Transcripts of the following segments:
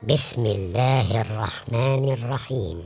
بسم الله الرحمن الرحيم.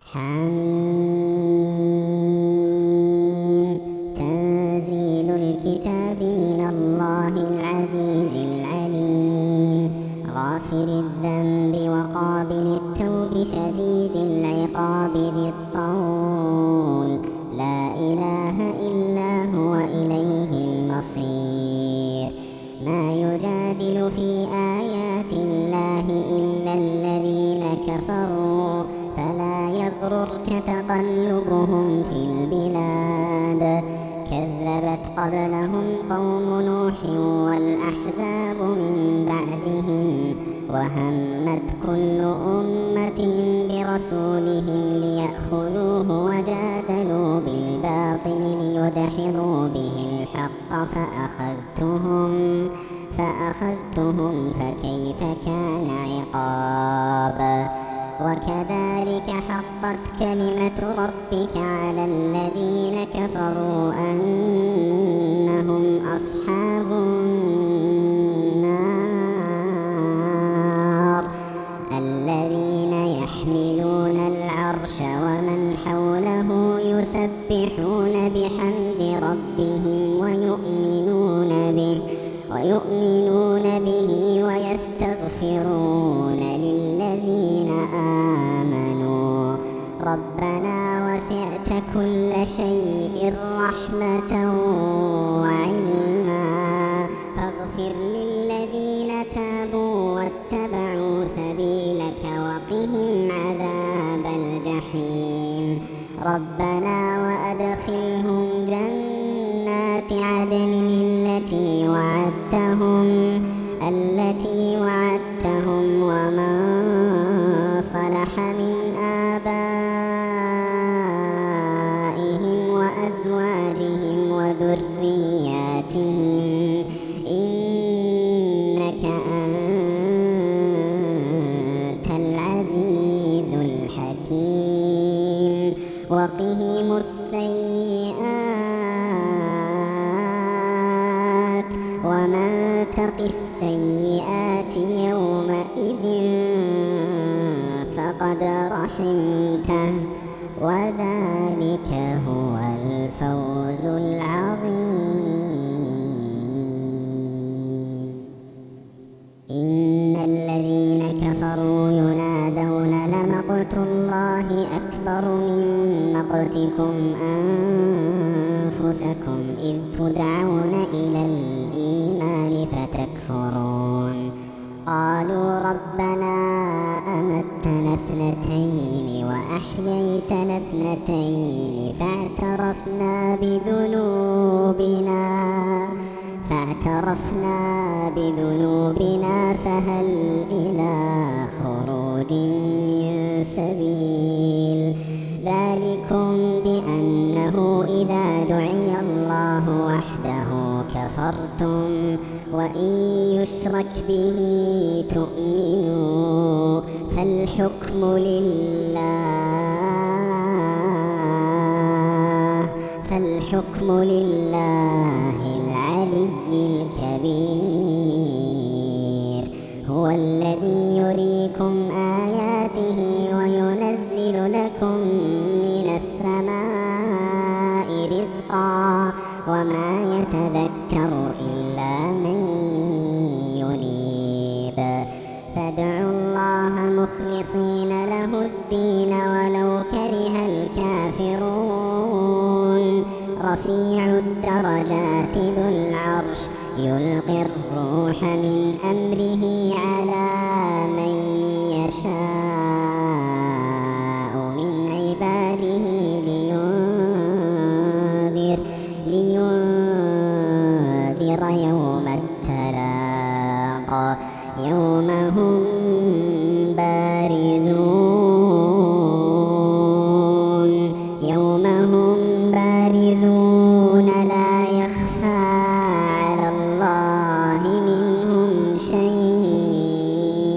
حميم. تنزيل الكتاب من الله العزيز العليم، غافر الذنب وقابل التوب شديد العقاب ذي الطول، لا إله إلا هو إليه المصير. ما يجادل في آيات الله إلا الذين كفروا، فلا يغررك تقلبهم في البلاد. كذبت قبلهم قوم نوح والأحزاب من بعدهم، وهمت كل أمة برسولهم ليأخذوه، وجادلوا بالباطل ليدحضوا به الحق فأخذتهم فكيف كان عقاب. وكذلك حقت كلمة ربك على الذين كفروا أنهم أصحاب النار. الذين يحملون العرش ومن حوله يسبحون بحمد ربهم ويؤمنون به ويستغفرون للذين آمنوا. ربنا وسعت كل شيء رحمة وعلما، فاغفر للذين تابوا واتبعوا سبيلك وقهم عذاب الجحيم. ربنا وأدخلهم جنات عدن التي وعدتهم ومن صلح من آبائهم وأزواجهم وذرياتهم، إنك أنت العزيز الحكيم. وقهم السيئات، ومن تق السيئات يومئذ فقد رحمته، وذلك هو الفوز العظيم. إن الذين كفروا ينادون لمقت الله أكبر من مقتكم أنفسكم إذ تدعون إلى الإيمان فتكفرون. قالوا ربنا أمتنا اثنتين وأحييتنا اثنتين فاعترفنا بذنوبنا فهل إلى خروج من سبيل. ذلكم بأنه إذا دعي الله وحده كفرتم، وإن يشرك به تؤمنوا، فالحكم لله العلي الكبير. هو الذي يريكم آياته وينزل لكم من السماء رزقا، وما يتذكر إلا من ينيب. فادعوا الله مخلصين له الدين ولو كره الكافرون. رفيع الدرجات ذو العرش يلقي الروح من أمره على من يشاء من عباده لينذر يوم التلاق، يوم هم بارزون لا يخفى على الله منهم شيء،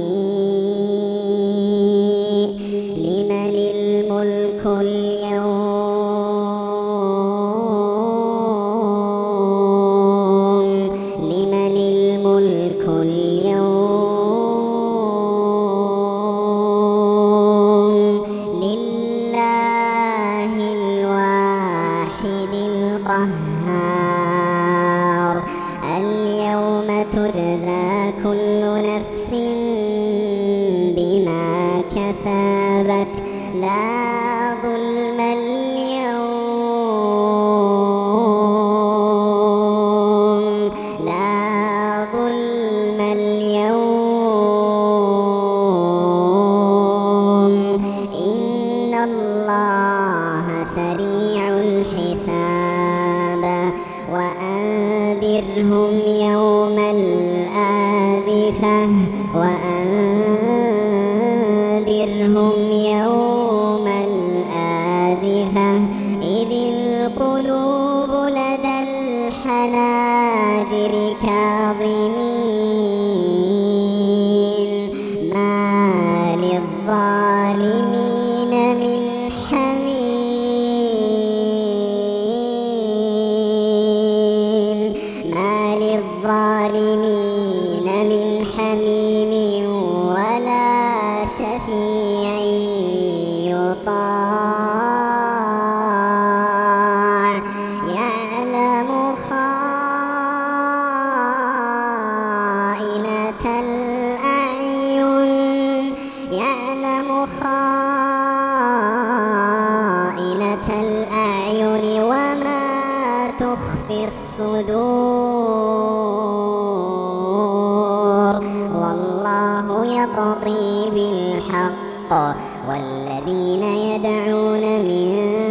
كسبت لا ظلم اليوم لا ظلم اليوم إن الله سريع الحساب وأنذرهم يوم الآزفة وأنذرهم يوم الآزفة إذ القلوب لدى الحناجر كاظمين ما للظالمين من حميم ما للظالمين من حميم ولا شفيع يطاع يعلم خائنة الأعين يعلم خائنة الأعين وما تخفي الصدور والله يقضي بالحق والذين يدعون من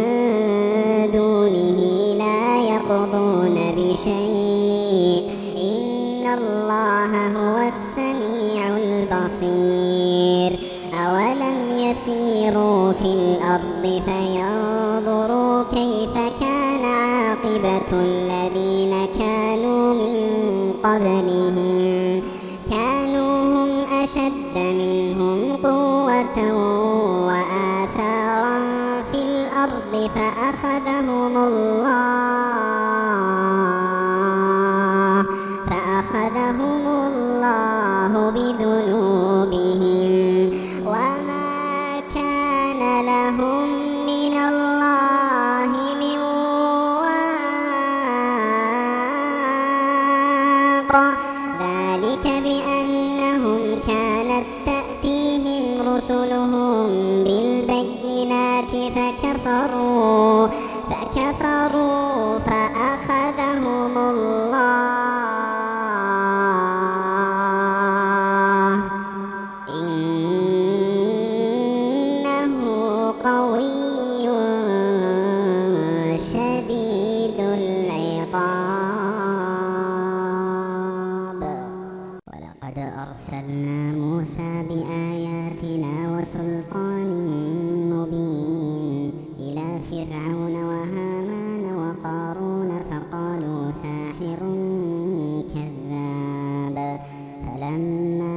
دونه لا يقضون بشيء إن الله هو السميع البصير أولم يسيروا في الأرض فينظروا كيف كان عاقبة الذين كانوا من قبلهم كانوا هم أشد منهم قوة وآثارا في الأرض فأخذهم الله بذنوبهم وما كان لهم من الله من واق ذلك بأنهم كانت تأتيهم رسلهم بالبينات فكفروا فأخذهم الله إنه قوي شديد العقاب ولقد أرسلنا موسى بآياتنا وسلطان مبين إلى فرعون وهامان وقارون فقالوا ساحر كذاب فلما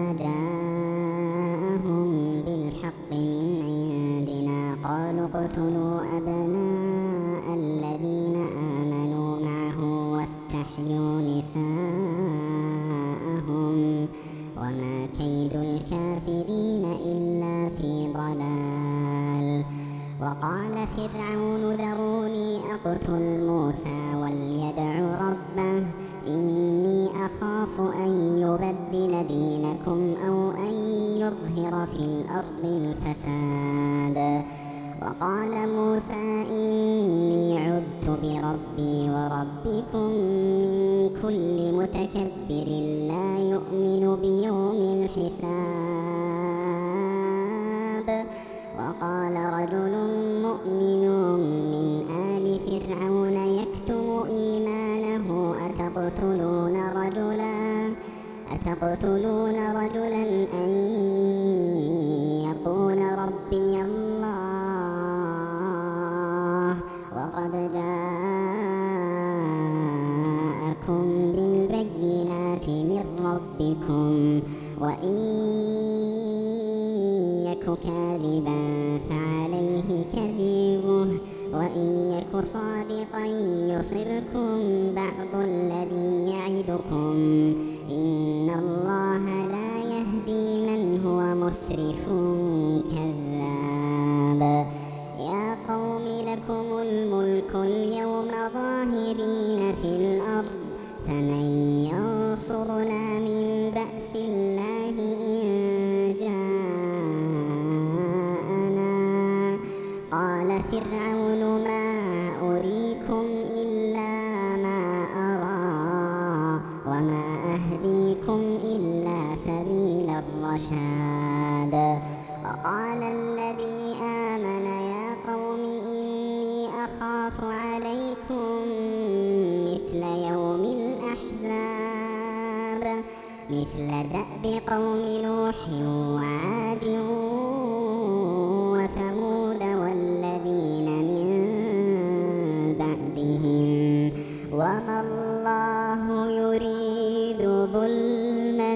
جاءهم بالحق من عندنا قالوا اقتلوا أبناء الذين آمنوا معه واستحيوا نساءهم وما كيد الكافرين إلا في ضلال وقال فرعون ذروني أقتل موسى وليدع ربه إني أخاف أن يبدل دينكم أو أن يظهر في الأرض الفساد وقال موسى إني عذت بربي وربكم من كل متكبر لا يؤمن بيوم الحساب وقال رجل مؤمن من آل فرعون يكتم إيمانه أتقتلون رجلا أن يقول ربي الله وقد جاءكم بالبينات من ربكم وإن يك كاذبا فعليه كذبه وإن يك صادقا يصبكم بعض الذي يعدكم إن الله لا يهدي من هو مسرف كذاب يا قوم لكم الملك اليوم ظاهرين في الأرض فمن ينصرنا من بأس الله إن جاءنا فرعون ما أريكم إلا ما أرى وما أهديكم إلا سبيل الرشاد. وقال الذي آمن يا قوم إني أخاف عليكم مثل يوم الأحزاب مثل دأب قوم نوح وعاد وثمود والذين من بعدهم وما الله يريد ظلما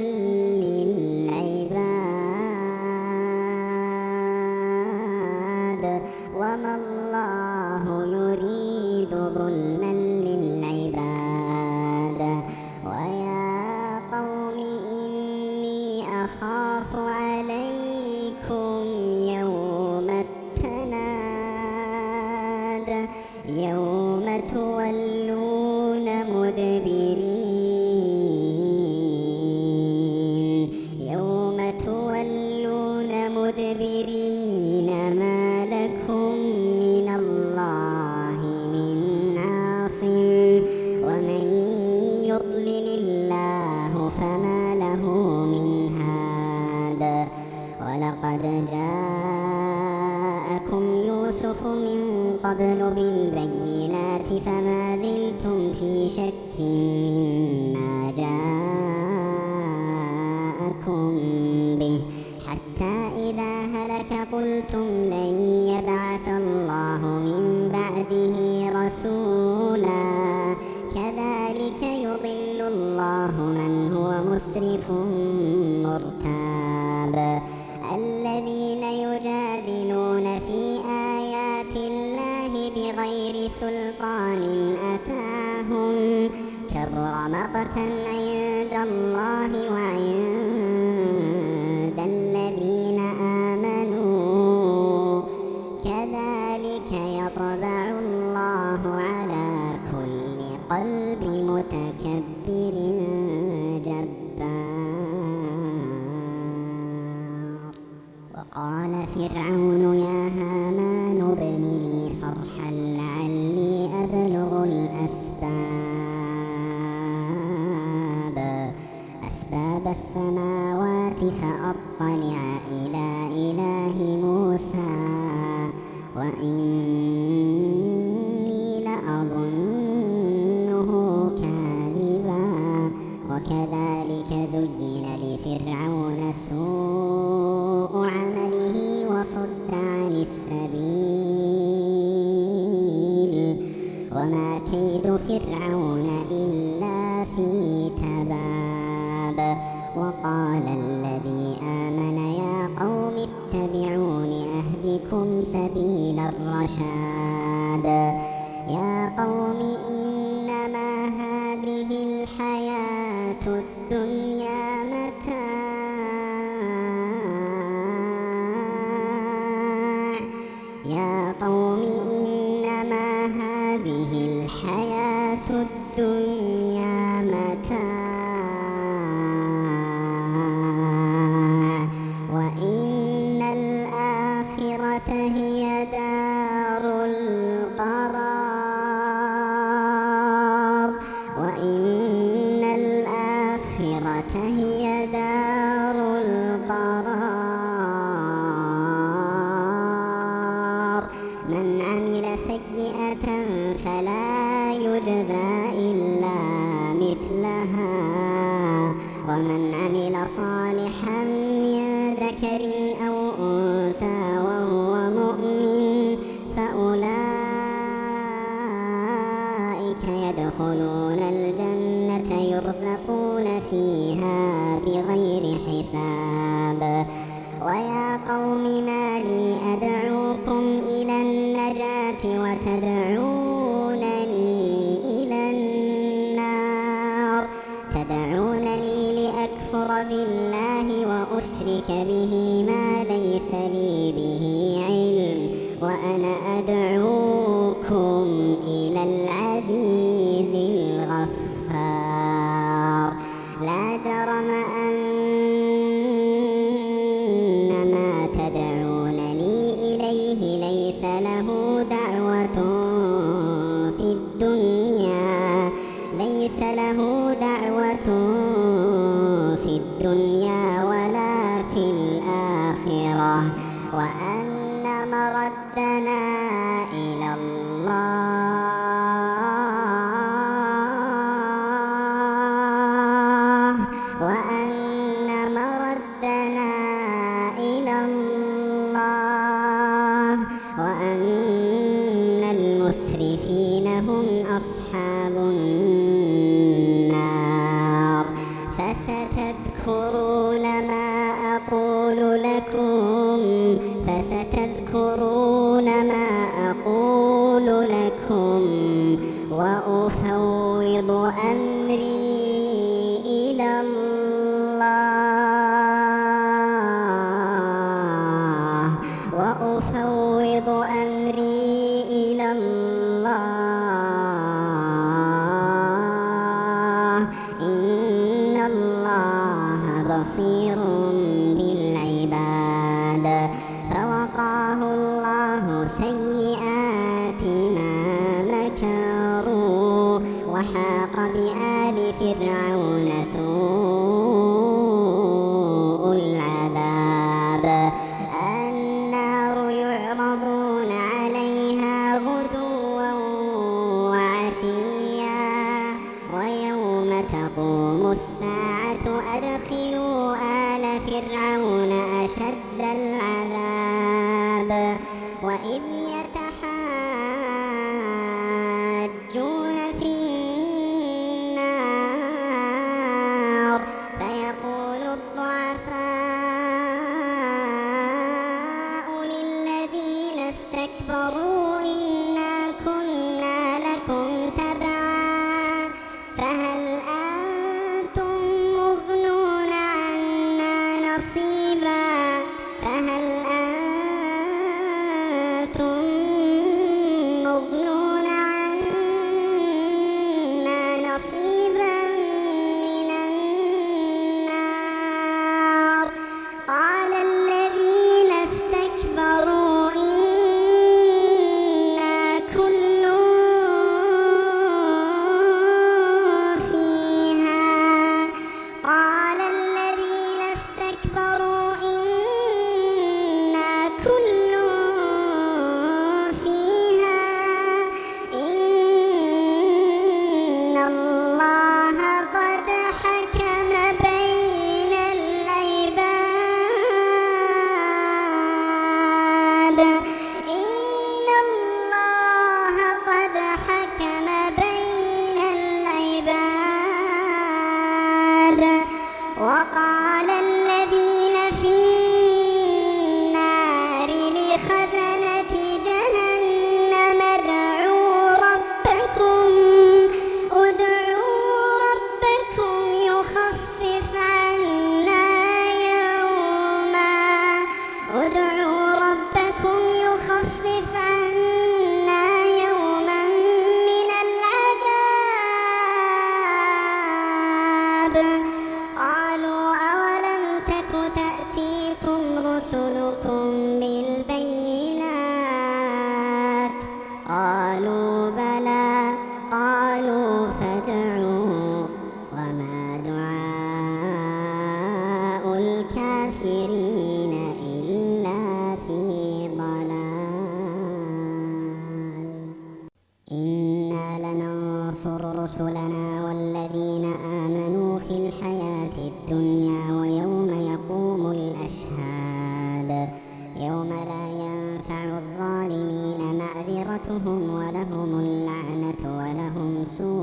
للعباد وما الله يريد ظلما للعباد. ويا قوم إني أخاف عليكم يوم التناد يوم تولون مدبرين ما لكم من الله من عاصم ومن يضلل الله فما له من هاد. ولقد جاءكم يوسف من قبل بالبينات فما زلتم في شك مما جاءكم به حتى إذا هلك قلتم لن يبعث الله من بعده رسولا كذلك يضل الله من هو مسرف مرتاب. الذين يجادلون في آيات الله بغير سلطان أتاهم كبر مقتا عند الله وعند الذين آمنوا كذلك يطبع الله على كل قلب متكبر جبار. وقال فرعون يا هامان ابن لي صرحا لعلي أبلغ أسباب السماوات فأطلع إلى إله موسى وإني لأظنه كاذبا. وكذلك زين لفرعون سوء عمله وصد عن السبيل وما كيد فرعون إلا في تباب. وقال الذي آمن يا قوم اتبعون أهدكم سبيل الرشاد. يا قوم إنما هذه الحياة الدنيا متاع يا قوم إنما هذه الحياة الدنيا متاع وإن الآخرة هي دار القرار وإن الآخرة هي دار القرار. من عمل سيئة فلا يجزى إلا مثلها ومن عمل صالحا من ذكر أو أنثى وهو مؤمن فأولئك يدخلون الجنة يرزقون فيها بغير حساب. ويا قوم ما لي أدعوكم إلى النجاة وتدعونني إلى النار تدعونني لأكفر بالله وأشرك به ما ليس لي به علم وأنا أدعوكم إلى العزيز الغفار. لا جرم أن ما تدعونني إليه ليس له الآخرة وأن مردنا إلى الله وأن مردنا إلى الله وأن المسرفين هم أصحاب النار فستذكرون ما أقول لكم وأفوض أمري إلى الله إن الله بصير بالعباد فوقاه الله سيئات ما مكروا وحاق بآل فرعون سوء العذاب النار يعرضون عليها غدوا وعشيا ويوم تقوم الساعة أدخلوا آل فرعون أشد العذاب وإذ يتحاجون في النار فيقول الضعفاء للذين استكبروا إنا كنا لكم تبعا فهل أنتم مغنون عنا نصيبا من النار قال الذين استكبروا إنا كل فيها إن الله قد حكم بين العباد وقال الذين في النار لخزنة جهنم ادعوا ربكم يخفف عنا يوما من العذاب قالوا أولم تك تأتيكم رسلكم بالبينات قالوا بلى قالوا فادعوا وما دعاء الكافرين إلا في ضلال إنا لننصر رسلنا والذين آمنوا في الحياة الدنيا ويوم يقوم الأشهاد يوم لا ينفع الظالمين معذرتهم ولهم اللعنة ولهم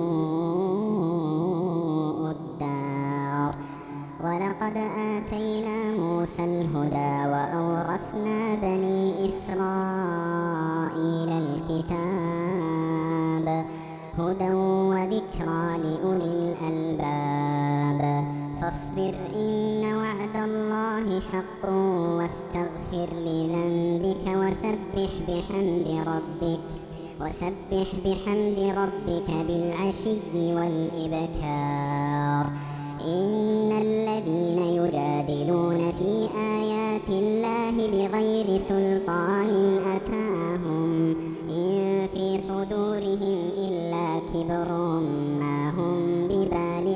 سوء الدار ولقد آتينا موسى الهدى وأورثنا بني إسرائيل الكتاب هدى وذكرى لأولي الألباب فاصبر إن وعد الله حق واستغفر لذنبك وسبح بحمد ربك بالعشي والإبكار إن الذين يجادلون في آيات الله بغير سلطان أتاهم إن في صدورهم إلا كبر ما هم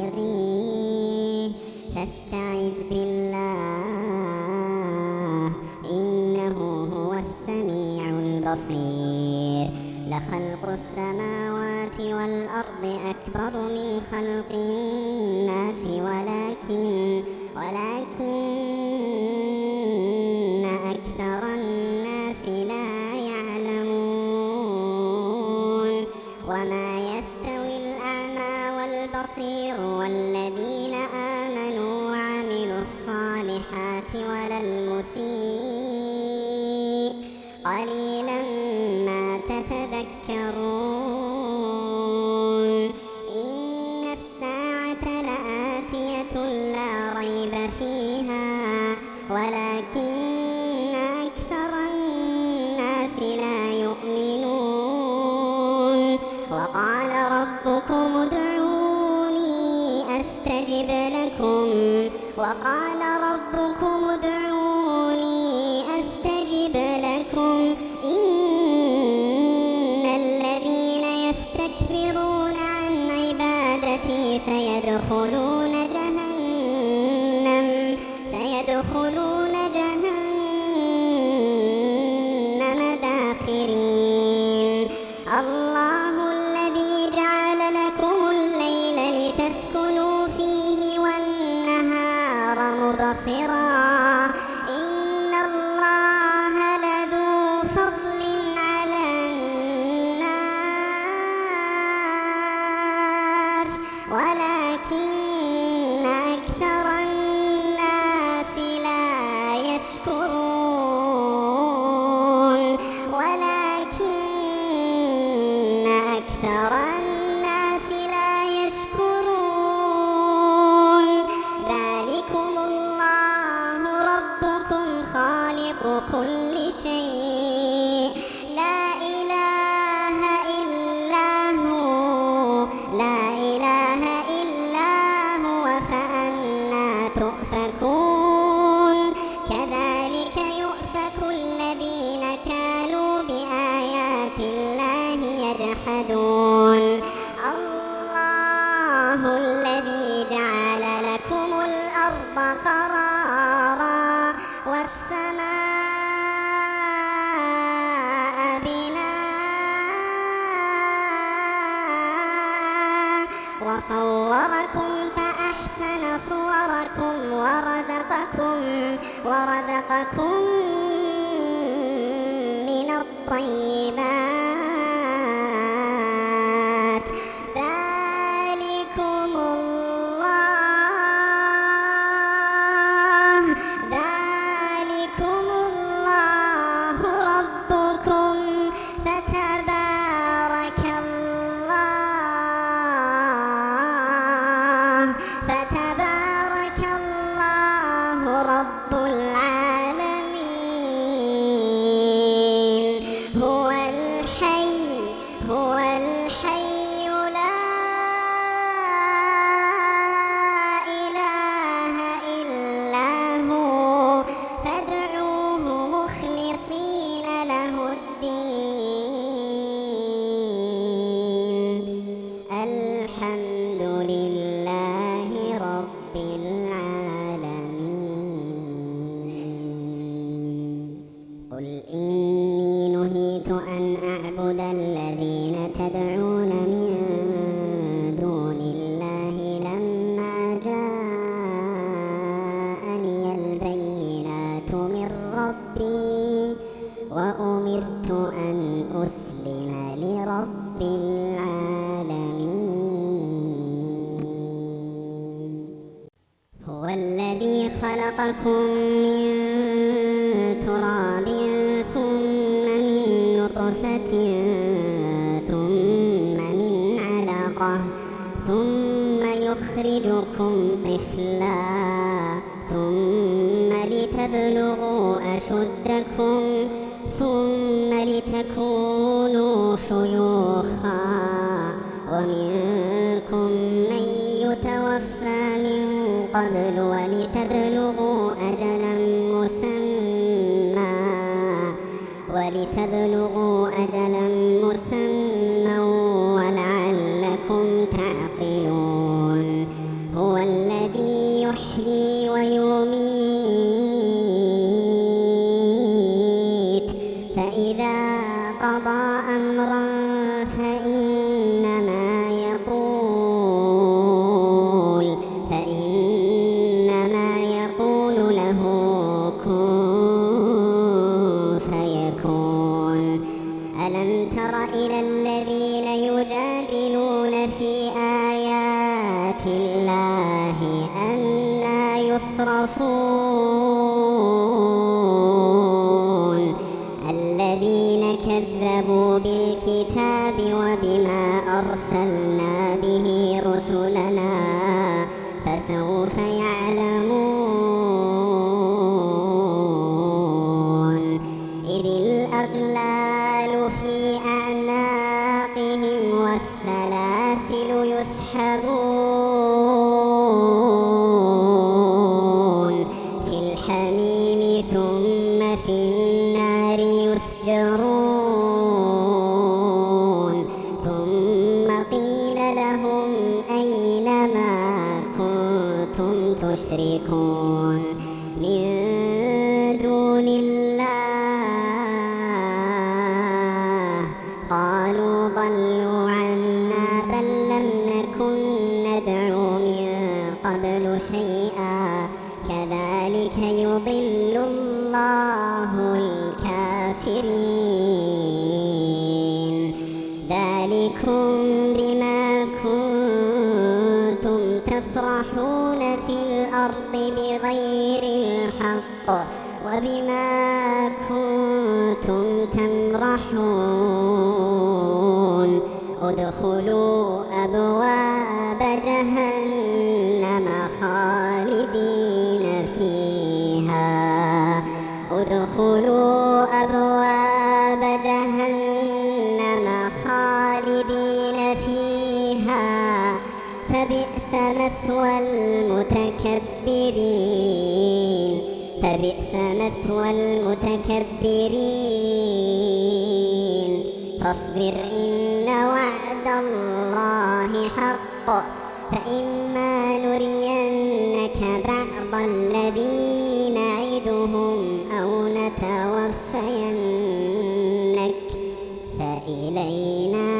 ببالغيه فاستعذ بالله بصير لخلق السماوات والأرض أكبر من خلق الناس ولكن أكثر الناس لا يعلمون وما يستوي الأعمى والبصير والذين آمنوا وعملوا الصالحات ولا المسيء قليلا ما تتذكرون إن الساعة لآتية لا ريب فيها ولكن أكثر الناس لا يؤمنون وقال ربكم ادعوني أستجب لكم إن الذين يستكبرون عن عبادتي سيدخلون جهنم داخرين الله الذي جعل لكم الليل لتسكنوا فيه والنهار مبصرا إن الله لذو فضل على الناس ولكن أكثر الناس لا يشكرون ذلكم الله ربكم خالق كل شيء لا إله إلا هو فأنى تؤفكون كذلك يؤفك الذين كانوا بآيات الله يجحدون الله الذي جعل لكم الأرض قرارا والسماء بناء وصوركم فأحسن صوركم ورزقكم من الطيبات ذلكم الله ربكم فتبارك الله رب العالمين هو الحي لا إله إلا هو فادعوه مخلصين له الدين الحمد لله رب العالمين قل إني نهيت أن أعبد الذين تدعون من دون الله لما جاءني البينات من ربي وأمرت أن أسلم لرب العالمين هو الذي خلقكم من تراب ثم من نطفة ثم من علقة ثم يخرجكم طفلا ثم لتبلغوا أشدكم ثم لتكونوا شيوخا ومنكم من يتوفى من قبل ولتبلغوا أجلا مسمى ولعلكم تعقلون هو الذي يحيي ويميت فإذا في النار يسجرون ثم قيل لهم أين ما كنتم تشركون من دون الله قالوا ضلوا عنا بل لم نكن ندعو من قبل شيئا كذلك يضل الله الكافرين ذلكم بما كنتم تفرحون في الأرض بغير الحق وبما كنتم تمرحون ادخلوا أبواب جهنم خالدين فيها ادخلوا أبواب جهنم خالدين فيها فبئس مثوى المتكبرين فبئس مثوى المتكبرين فاصبر إن وعد الله حق فإما نرينك بعض الذي نعدهم أو نتوفينك فإلينا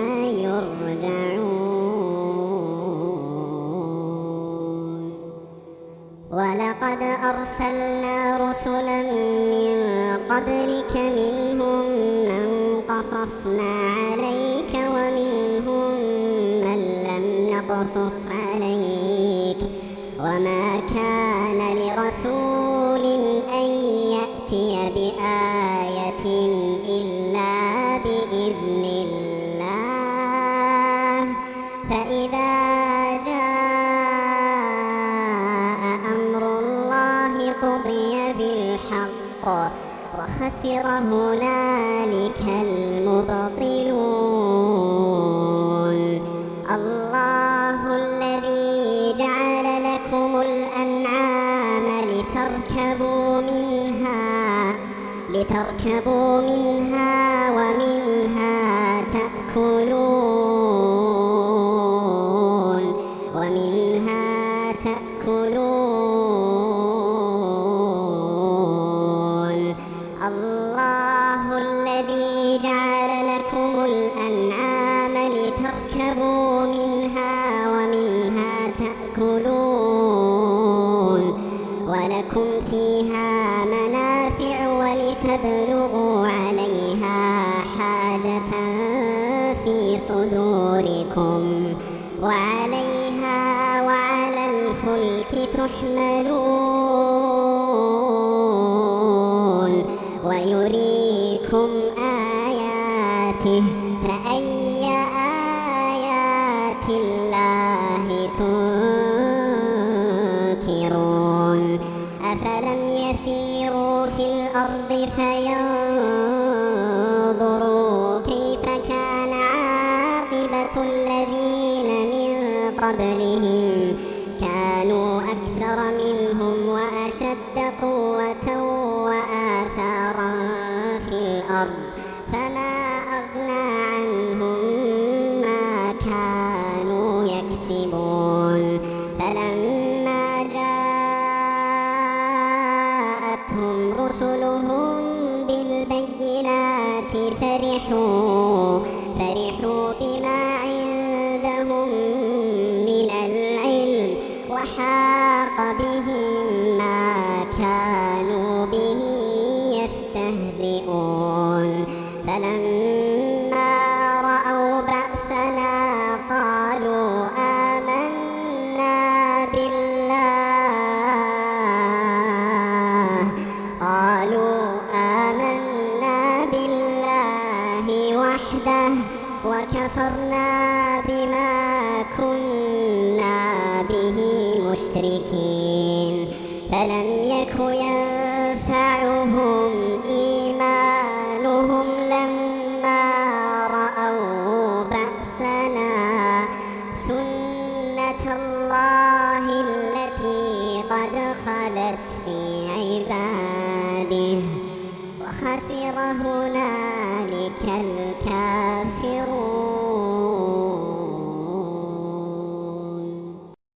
يرجعون ولقد أرسلنا رسلا من قبلك منهم من قصصنا عليك ومنهم من لم نقصص عليك وما كان لرسول أن يأتي بآية إلا بإذن الله فإذا جاء أمر الله قضي بالحق وخسر هنالك المبطلون الله الذي جعل لكم الأنعام لتركبوا منها ومنها تأكلون الله الذي جعل لكم الأنعام لتركبوا منها ومنها تأكلون ولكم فيها منافع ولتبلغوا عليها حاجة في صدوركم وعليها وعلى الفلك تحملون ويريكم آياته فأي آيات الله تنكرون أفلم يسيروا في الأرض فينظروا كيف كان عاقبة الذين من قبلهم كانوا أكثر منهم وأشد قوة وآثارا في الأرض فما أغنى عنهم ما كانوا يكسبون فلما جاءتهم رسلهم بالبينات فرحوا بما عندهم من العلم وحاق بهم ما كانوا به يستهزئون فلما رأوا بأسنا قالوا آمنا بالله وحده وكفرنا بما كنا به مشركين فلم يك ينفعهم إيمانهم لما رأوا بأسنا سنة الله التي قد خلت في عباده خسر هنالك